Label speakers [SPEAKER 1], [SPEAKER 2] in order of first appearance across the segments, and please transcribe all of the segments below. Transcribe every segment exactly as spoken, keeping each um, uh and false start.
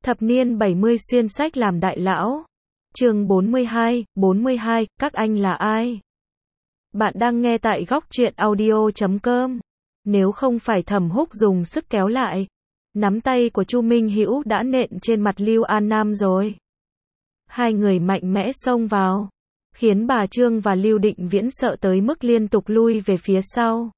[SPEAKER 1] Thập niên bảy mươi xuyên sách làm đại lão. Chương bốn mươi hai, bốn mươi hai, các anh là ai? Bạn đang nghe tại góc truyện audio chấm com. Nếu không phải Thẩm Húc dùng sức kéo lại, nắm tay của Chu Minh Hữu đã nện trên mặt Lưu An Nam rồi. Hai người mạnh mẽ xông vào, khiến bà Trương và Lưu Định Viễn sợ tới mức liên tục lui về phía sau.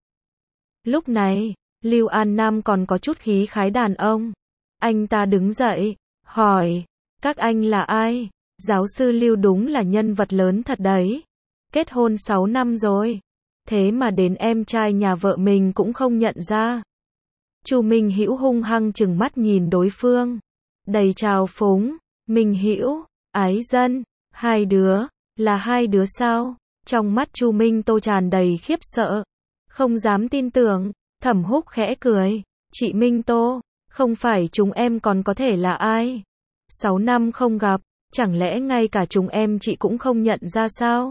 [SPEAKER 1] Lúc này, Lưu An Nam còn có chút khí khái đàn ông. Anh ta đứng dậy, hỏi, các anh là ai? Giáo sư Lưu đúng là nhân vật lớn thật đấy. Kết hôn sáu năm rồi, thế mà đến em trai nhà vợ mình cũng không nhận ra. Chu Minh Hữu hung hăng trừng mắt nhìn đối phương, đầy trào phúng. Minh Hữu, ái dân, hai đứa, là hai đứa sao? Trong mắt Chu Minh Tô tràn đầy khiếp sợ, không dám tin tưởng. Thẩm Húc khẽ cười, chị Minh Tô, không phải chúng em còn có thể là ai? Sáu năm không gặp, chẳng lẽ ngay cả chúng em chị cũng không nhận ra sao?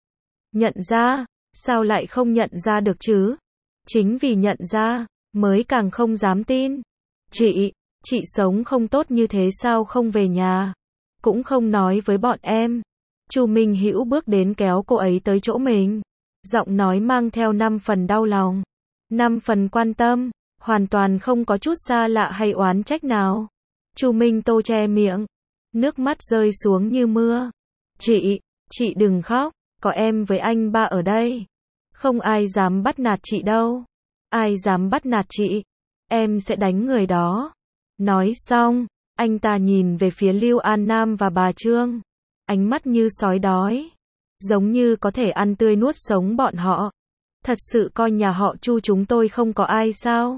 [SPEAKER 1] Nhận ra, sao lại không nhận ra được chứ? Chính vì nhận ra, mới càng không dám tin. Chị, chị sống không tốt như thế sao không về nhà? Cũng không nói với bọn em. Chu Minh Hữu bước đến kéo cô ấy tới chỗ mình. Giọng nói mang theo năm phần đau lòng, năm phần quan tâm, hoàn toàn không có chút xa lạ hay oán trách nào. Chu Minh Tô che miệng, nước mắt rơi xuống như mưa. Chị, chị đừng khóc, có em với anh ba ở đây. Không ai dám bắt nạt chị đâu. Ai dám bắt nạt chị, em sẽ đánh người đó. Nói xong, anh ta nhìn về phía Lưu An Nam và bà Trương. Ánh mắt như sói đói, giống như có thể ăn tươi nuốt sống bọn họ. Thật sự coi nhà họ Chu chúng tôi không có ai sao?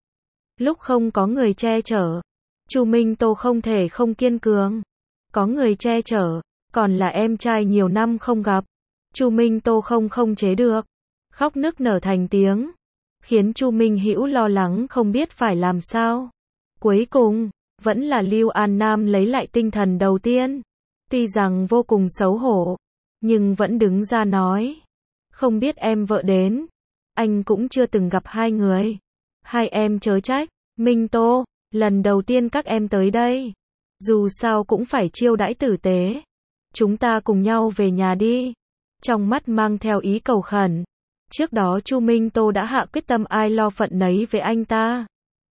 [SPEAKER 1] Lúc không có người che chở, Chu Minh Tô không thể không kiên cường. Có người che chở, còn là em trai nhiều năm không gặp. Chu Minh Tô không không chế được, khóc nức nở thành tiếng, khiến Chu Minh Hữu lo lắng không biết phải làm sao. Cuối cùng, vẫn là Lưu An Nam lấy lại tinh thần đầu tiên. Tuy rằng vô cùng xấu hổ, nhưng vẫn đứng ra nói. Không biết em vợ đến, anh cũng chưa từng gặp hai người. Hai em chớ trách, Minh Tô, lần đầu tiên các em tới đây. Dù sao cũng phải chiêu đãi tử tế. Chúng ta cùng nhau về nhà đi. Trong mắt mang theo ý cầu khẩn. Trước đó Chu Minh Tô đã hạ quyết tâm ai lo phận nấy với anh ta.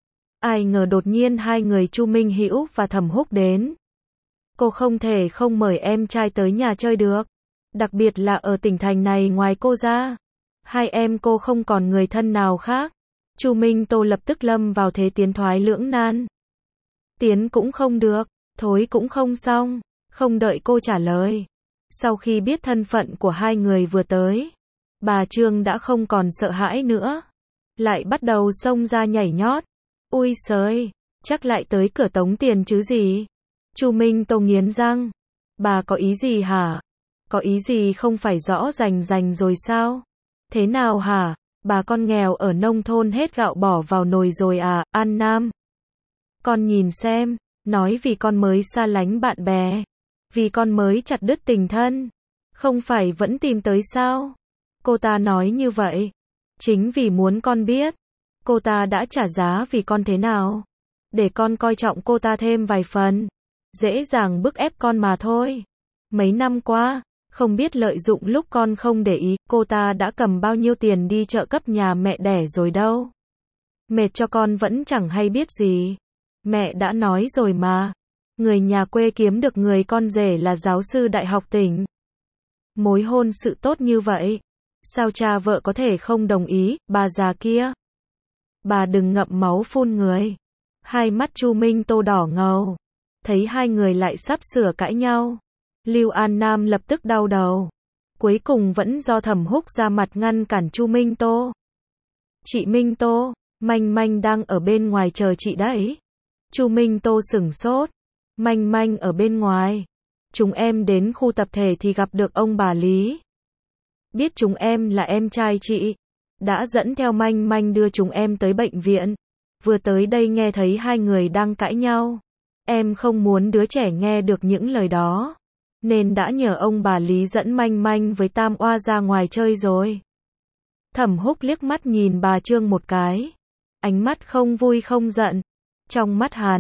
[SPEAKER 1] Ai ngờ đột nhiên hai người Chu Minh Hữu và Thẩm Húc đến. Cô không thể không mời em trai tới nhà chơi được. Đặc biệt là ở tỉnh thành này ngoài cô ra, hai em cô không còn người thân nào khác. Chu Minh Tô lập tức lâm vào thế tiến thoái lưỡng nan. Tiến cũng không được, thối cũng không xong. Không đợi cô trả lời, sau khi biết thân phận của hai người vừa tới, bà Trương đã không còn sợ hãi nữa, lại bắt đầu xông ra nhảy nhót. Ui xới, chắc lại tới cửa tống tiền chứ gì? Chu Minh Tô nghiến răng. Bà có ý gì hả? Có ý gì không phải rõ rành rành rồi sao? Thế nào hả? Bà con nghèo ở nông thôn hết gạo bỏ vào nồi rồi à? An Nam, con nhìn xem, nói vì con mới xa lánh bạn bè, vì con mới chặt đứt tình thân, không phải vẫn tìm tới sao? Cô ta nói như vậy, chính vì muốn con biết, cô ta đã trả giá vì con thế nào, để con coi trọng cô ta thêm vài phần, dễ dàng bức ép con mà thôi. Mấy năm qua, không biết lợi dụng lúc con không để ý, cô ta đã cầm bao nhiêu tiền đi trợ cấp nhà mẹ đẻ rồi đâu. Mệt cho con vẫn chẳng hay biết gì. Mẹ đã nói rồi mà, người nhà quê kiếm được người con rể là giáo sư đại học tỉnh. Mối hôn sự tốt như vậy, sao cha vợ có thể không đồng ý? Bà già kia, bà đừng ngậm máu phun người. Hai mắt Chu Minh Tô đỏ ngầu, thấy hai người lại sắp sửa cãi nhau. Lưu An Nam lập tức đau đầu. Cuối cùng vẫn do Thẩm Húc ra mặt ngăn cản Chu Minh Tô. Chị Minh Tô, Manh Manh đang ở bên ngoài chờ chị đấy. Chu Minh Tô sửng sốt. Manh Manh ở bên ngoài. Chúng em đến khu tập thể thì gặp được ông bà Lý. Biết chúng em là em trai chị, đã dẫn theo Manh Manh đưa chúng em tới bệnh viện. Vừa tới đây nghe thấy hai người đang cãi nhau. Em không muốn đứa trẻ nghe được những lời đó, nên đã nhờ ông bà Lý dẫn Manh Manh với Tam Oa ra ngoài chơi rồi. Thẩm Húc liếc mắt nhìn bà Trương một cái. Ánh mắt không vui không giận. Trong mắt hắn,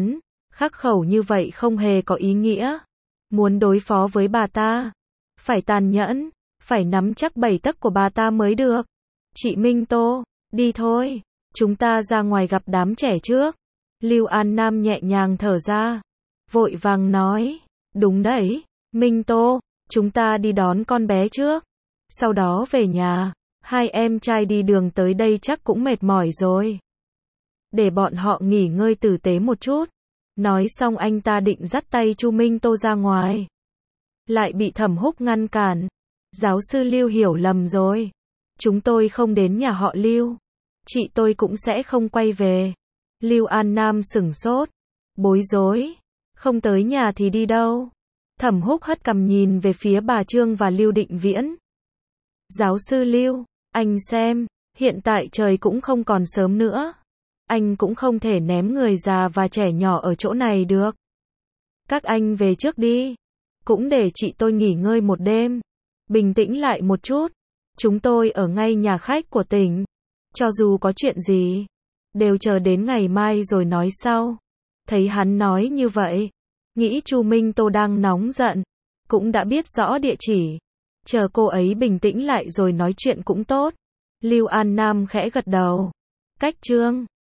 [SPEAKER 1] Khắc khẩu như vậy không hề có ý nghĩa. Muốn đối phó với bà ta, phải tàn nhẫn, phải nắm chắc bảy tấc của bà ta mới được. Chị Minh Tô, đi thôi, chúng ta ra ngoài gặp đám trẻ trước. Lưu An Nam nhẹ nhàng thở ra, vội vàng nói, đúng đấy, Minh Tô, chúng ta đi đón con bé trước, sau đó về nhà. Hai em trai đi đường tới đây chắc cũng mệt mỏi rồi. Để bọn họ nghỉ ngơi tử tế một chút. Nói xong anh ta định dắt tay Chu Minh Tô ra ngoài. Lại bị Thẩm Húc ngăn cản. Giáo sư Lưu hiểu lầm rồi. Chúng tôi không đến nhà họ Lưu. Chị tôi cũng sẽ không quay về. Lưu An Nam sửng sốt. Bối rối. Không tới nhà thì đi đâu? Thẩm Húc hất cằm nhìn về phía bà Trương và Lưu Định Viễn. Giáo sư Lưu, anh xem, hiện tại trời cũng không còn sớm nữa. Anh cũng không thể ném người già và trẻ nhỏ ở chỗ này được. Các anh về trước đi. Cũng để chị tôi nghỉ ngơi một đêm. Bình tĩnh lại một chút. Chúng tôi ở ngay nhà khách của tỉnh. Cho dù có chuyện gì, đều chờ đến ngày mai rồi nói sau. Thấy hắn nói như vậy, nghĩ Chu Minh Tô đang nóng giận, cũng đã biết rõ địa chỉ. Chờ cô ấy bình tĩnh lại rồi nói chuyện cũng tốt. Lưu An Nam khẽ gật đầu. Cách Trương